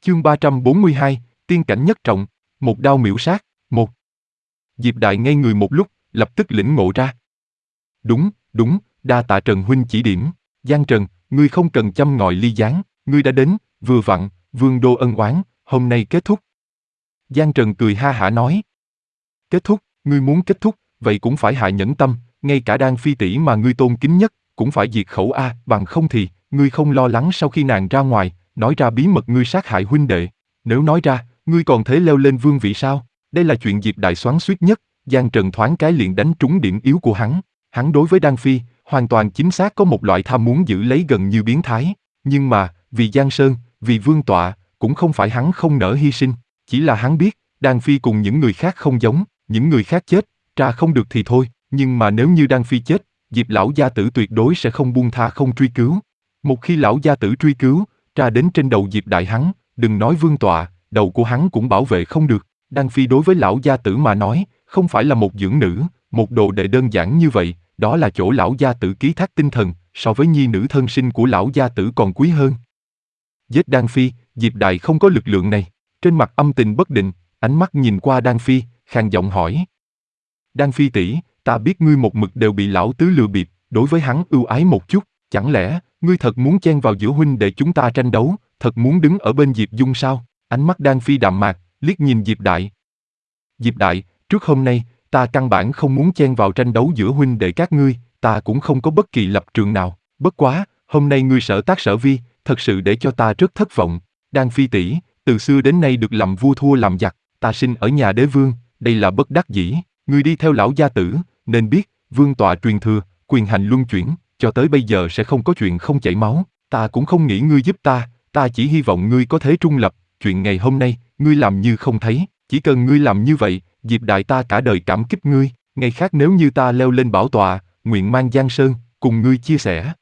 Chương 342, tiên cảnh nhất trọng, một đao miểu sát, một. Diệp Đại ngây người một lúc, lập tức lĩnh ngộ ra. Đúng, đa tạ Trần huynh chỉ điểm. Giang Trần, ngươi không cần châm ngòi ly gián, ngươi đã đến, vừa vặn, vương đô ân oán, hôm nay kết thúc. Giang Trần cười ha hả nói. Kết thúc, ngươi muốn kết thúc, vậy cũng phải hạ nhẫn tâm, ngay cả Đan Phi tỷ mà ngươi tôn kính nhất, cũng phải diệt khẩu a, bằng không thì, ngươi không lo lắng sau khi nàng ra ngoài, nói ra bí mật ngươi sát hại huynh đệ. Nếu nói ra, ngươi còn thế leo lên vương vị sao? Đây là chuyện Diệp Đại xoắn xuýt nhất, Giang Trần thoáng cái liền đánh trúng điểm yếu của hắn. Hắn đối với Đan Phi, hoàn toàn chính xác có một loại tham muốn giữ lấy gần như biến thái. Nhưng mà, vì Giang Sơn, vì vương tọa, cũng không phải hắn không nỡ hy sinh. Chỉ là hắn biết, Đan Phi cùng những người khác không giống, những người khác chết, tra không được thì thôi. Nhưng mà nếu như Đan Phi chết, Diệp lão gia tử tuyệt đối sẽ không buông tha không truy cứu. Một khi lão gia tử truy cứu, tra đến trên đầu Diệp Đại hắn, đừng nói vương tọa, đầu của hắn cũng bảo vệ không được. Đan Phi đối với lão gia tử mà nói, không phải là một dưỡng nữ, một đồ đệ đơn giản như vậy, đó là chỗ lão gia tử ký thác tinh thần, so với nhi nữ thân sinh của lão gia tử còn quý hơn. Giết Đan Phi, Diệp Đại không có lực lượng này, trên mặt âm tình bất định, ánh mắt nhìn qua Đan Phi, khàn giọng hỏi. Đan Phi tỷ, ta biết ngươi một mực đều bị lão tứ lừa bịp, đối với hắn ưu ái một chút, chẳng lẽ, ngươi thật muốn chen vào giữa huynh để chúng ta tranh đấu, thật muốn đứng ở bên Diệp Dung sao? Ánh mắt Đan Phi đạm mạc, liếc nhìn Diệp Đại. Diệp Đại, trước hôm nay, ta căn bản không muốn chen vào tranh đấu giữa huynh đệ các ngươi, ta cũng không có bất kỳ lập trường nào, bất quá, hôm nay ngươi sở tác sở vi, thật sự để cho ta rất thất vọng. Đan Phi tỷ, từ xưa đến nay được làm vua thua làm giặc, ta sinh ở nhà đế vương, đây là bất đắc dĩ, ngươi đi theo lão gia tử, nên biết, vương tọa truyền thừa, quyền hành luân chuyển, cho tới bây giờ sẽ không có chuyện không chảy máu, ta cũng không nghĩ ngươi giúp ta chỉ hy vọng ngươi có thể trung lập, chuyện ngày hôm nay, ngươi làm như không thấy, chỉ cần ngươi làm như vậy, Diệp Đại ta cả đời cảm kích ngươi, ngày khác nếu như ta leo lên bảo tọa, nguyện mang Giang Sơn, cùng ngươi chia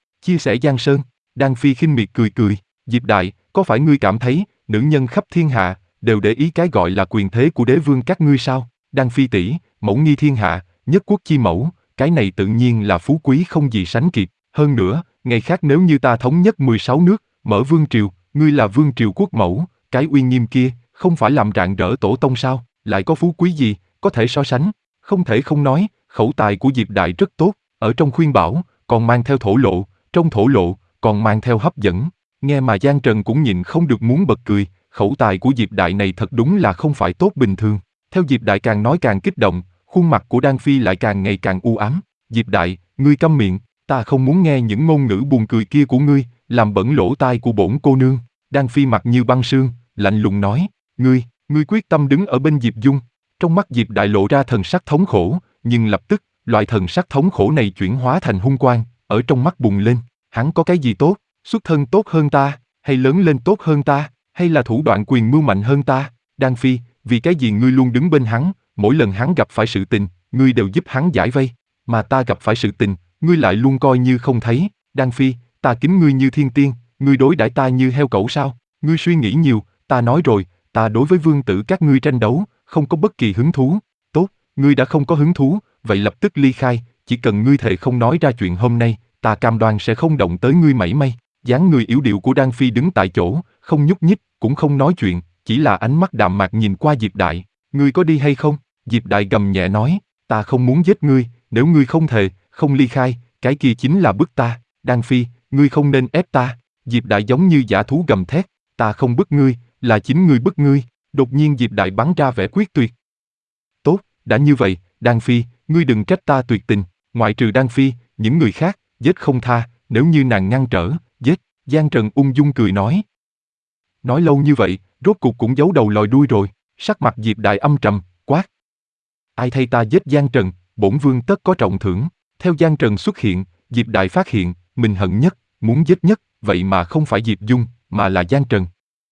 sẻ Giang Sơn. Đan Phi khinh miệt cười cười, Diệp Đại, có phải ngươi cảm thấy, nữ nhân khắp thiên hạ, đều để ý cái gọi là quyền thế của đế vương các ngươi sao? Đan Phi tỷ, mẫu nghi thiên hạ, nhất quốc chi mẫu, cái này tự nhiên là phú quý không gì sánh kịp, hơn nữa, ngày khác nếu như ta thống nhất 16 nước, mở vương triều, ngươi là vương triều quốc mẫu, cái uy nghiêm kia, không phải làm rạng rỡ tổ tông sao, lại có phú quý gì, có thể so sánh, không thể không nói, khẩu tài của Diệp Đại rất tốt, ở trong khuyên bảo, còn mang theo thổ lộ, trong thổ lộ, còn mang theo hấp dẫn, nghe mà Giang Trần cũng nhịn không được muốn bật cười, khẩu tài của Diệp Đại này thật đúng là không phải tốt bình thường, theo Diệp Đại càng nói càng kích động, khuôn mặt của Đan Phi lại càng ngày càng u ám, Diệp Đại, ngươi câm miệng, ta không muốn nghe những ngôn ngữ buồn cười kia của ngươi, làm bẩn lỗ tai của bổn cô nương. Đan Phi mặt như băng sương, lạnh lùng nói, ngươi quyết tâm đứng ở bên Diệp Dung. Trong mắt Diệp Đại lộ ra thần sắc thống khổ, nhưng lập tức, loại thần sắc thống khổ này chuyển hóa thành hung quang, ở trong mắt bùng lên, hắn có cái gì tốt, xuất thân tốt hơn ta, hay lớn lên tốt hơn ta, hay là thủ đoạn quyền mưu mạnh hơn ta? Đan Phi, vì cái gì ngươi luôn đứng bên hắn, mỗi lần hắn gặp phải sự tình, ngươi đều giúp hắn giải vây, mà ta gặp phải sự tình, ngươi lại luôn coi như không thấy. Đan Phi, ta kính ngươi như thiên tiên, ngươi đối đãi ta như heo cẩu sao? Ngươi suy nghĩ nhiều, ta nói rồi, ta đối với vương tử các ngươi tranh đấu, không có bất kỳ hứng thú. Tốt, ngươi đã không có hứng thú, vậy lập tức ly khai, chỉ cần ngươi thề không nói ra chuyện hôm nay, ta cam đoan sẽ không động tới ngươi mảy may. Dáng người yếu điệu của Đan Phi đứng tại chỗ, không nhúc nhích, cũng không nói chuyện, chỉ là ánh mắt đạm mạc nhìn qua Diệp Đại. Ngươi có đi hay không? Diệp Đại gầm nhẹ nói, ta không muốn giết ngươi, nếu ngươi không thề, không ly khai, cái kia chính là bức ta. Đan Phi, ngươi không nên ép ta. Diệp Đại giống như dã thú gầm thét, ta không bức ngươi, là chính ngươi bức ngươi. Đột nhiên Diệp Đại bắn ra vẻ quyết tuyệt. Tốt, đã như vậy, Đan Phi, ngươi đừng trách ta tuyệt tình, ngoại trừ Đan Phi, những người khác, giết không tha, nếu như nàng ngăn trở, giết. Giang Trần ung dung cười nói. Nói lâu như vậy, rốt cuộc cũng giấu đầu lòi đuôi rồi, sắc mặt Diệp Đại âm trầm, quát. Ai thay ta giết Giang Trần, bổn vương tất có trọng thưởng. Theo Giang Trần xuất hiện, Diệp Đại phát hiện, mình hận nhất, muốn giết nhất, vậy mà không phải Diệp Dung, mà là Giang Trần.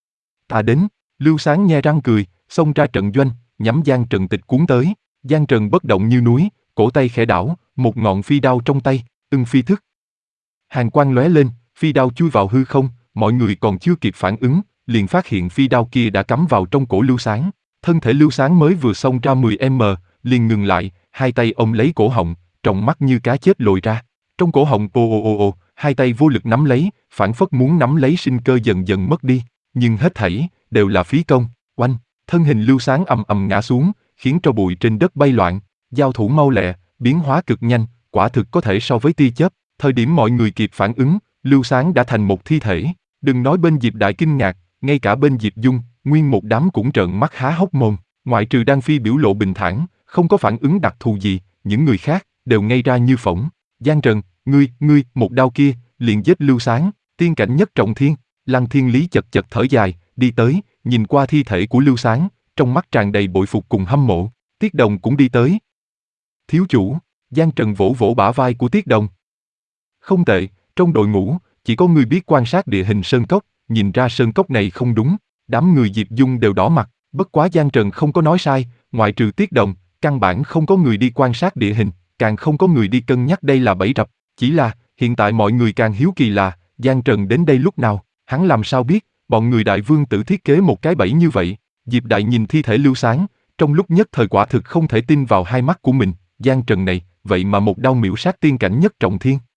Ta đến, Lưu Sáng nhe răng cười, xông ra trận doanh, nhắm Giang Trần tịch cuốn tới. Giang Trần bất động như núi, cổ tay khẽ đảo, một ngọn phi đao trong tay, ưng phi thức. Hàn quang lóe lên, phi đao chui vào hư không, mọi người còn chưa kịp phản ứng, liền phát hiện phi đao kia đã cắm vào trong cổ Lưu Sáng. Thân thể Lưu Sáng mới vừa xông ra 10m, liền ngừng lại, hai tay ôm lấy cổ họng, tròng mắt như cá chết lồi ra. Trong cổ họng hai tay vô lực nắm lấy, phảng phất muốn nắm lấy sinh cơ dần dần mất đi. Nhưng hết thảy, đều là phí công. Oanh, thân hình Lưu Sáng ầm ầm ngã xuống, khiến tro bụi trên đất bay loạn. Giao thủ mau lẹ, biến hóa cực nhanh, quả thực có thể so với tia chớp. Thời điểm mọi người kịp phản ứng, Lưu Sáng đã thành một thi thể. Đừng nói bên Diệp Đại kinh ngạc, ngay cả bên Diệp Dung, nguyên một đám cũng trợn mắt há hốc mồm. Ngoại trừ Đan Phi biểu lộ bình thản, không có phản ứng đặc thù gì, những người khác đều ngây ra như phỗng. Giang Trần, ngươi, một đao kia, liền giết Lưu Sáng, tiên cảnh nhất trọng thiên. Lăng Thiên Lý chật chật thở dài, đi tới, nhìn qua thi thể của Lưu Sáng, trong mắt tràn đầy bội phục cùng hâm mộ. Tiết Đồng cũng đi tới. Thiếu chủ, Giang Trần vỗ vỗ bả vai của Tiết Đồng. Không tệ, trong đội ngũ, chỉ có ngươi biết quan sát địa hình sơn cốc, nhìn ra sơn cốc này không đúng. Đám người Diệp Dung đều đỏ mặt, bất quá Giang Trần không có nói sai, ngoại trừ Tiết Đồng, căn bản không có người đi quan sát địa hình, càng không có người đi cân nhắc đây là bẫy rập. Chỉ là, hiện tại mọi người càng hiếu kỳ là, Giang Trần đến đây lúc nào, hắn làm sao biết, bọn người Đại Vương Tử thiết kế một cái bẫy như vậy. Diệp Đại nhìn thi thể Lưu Sáng, trong lúc nhất thời quả thực không thể tin vào hai mắt của mình, Giang Trần này, vậy mà một đao miểu sát tiên cảnh nhất trọng thiên.